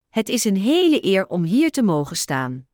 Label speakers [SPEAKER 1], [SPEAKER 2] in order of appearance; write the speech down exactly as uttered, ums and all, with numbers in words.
[SPEAKER 1] Het is een hele eer om hier te mogen staan.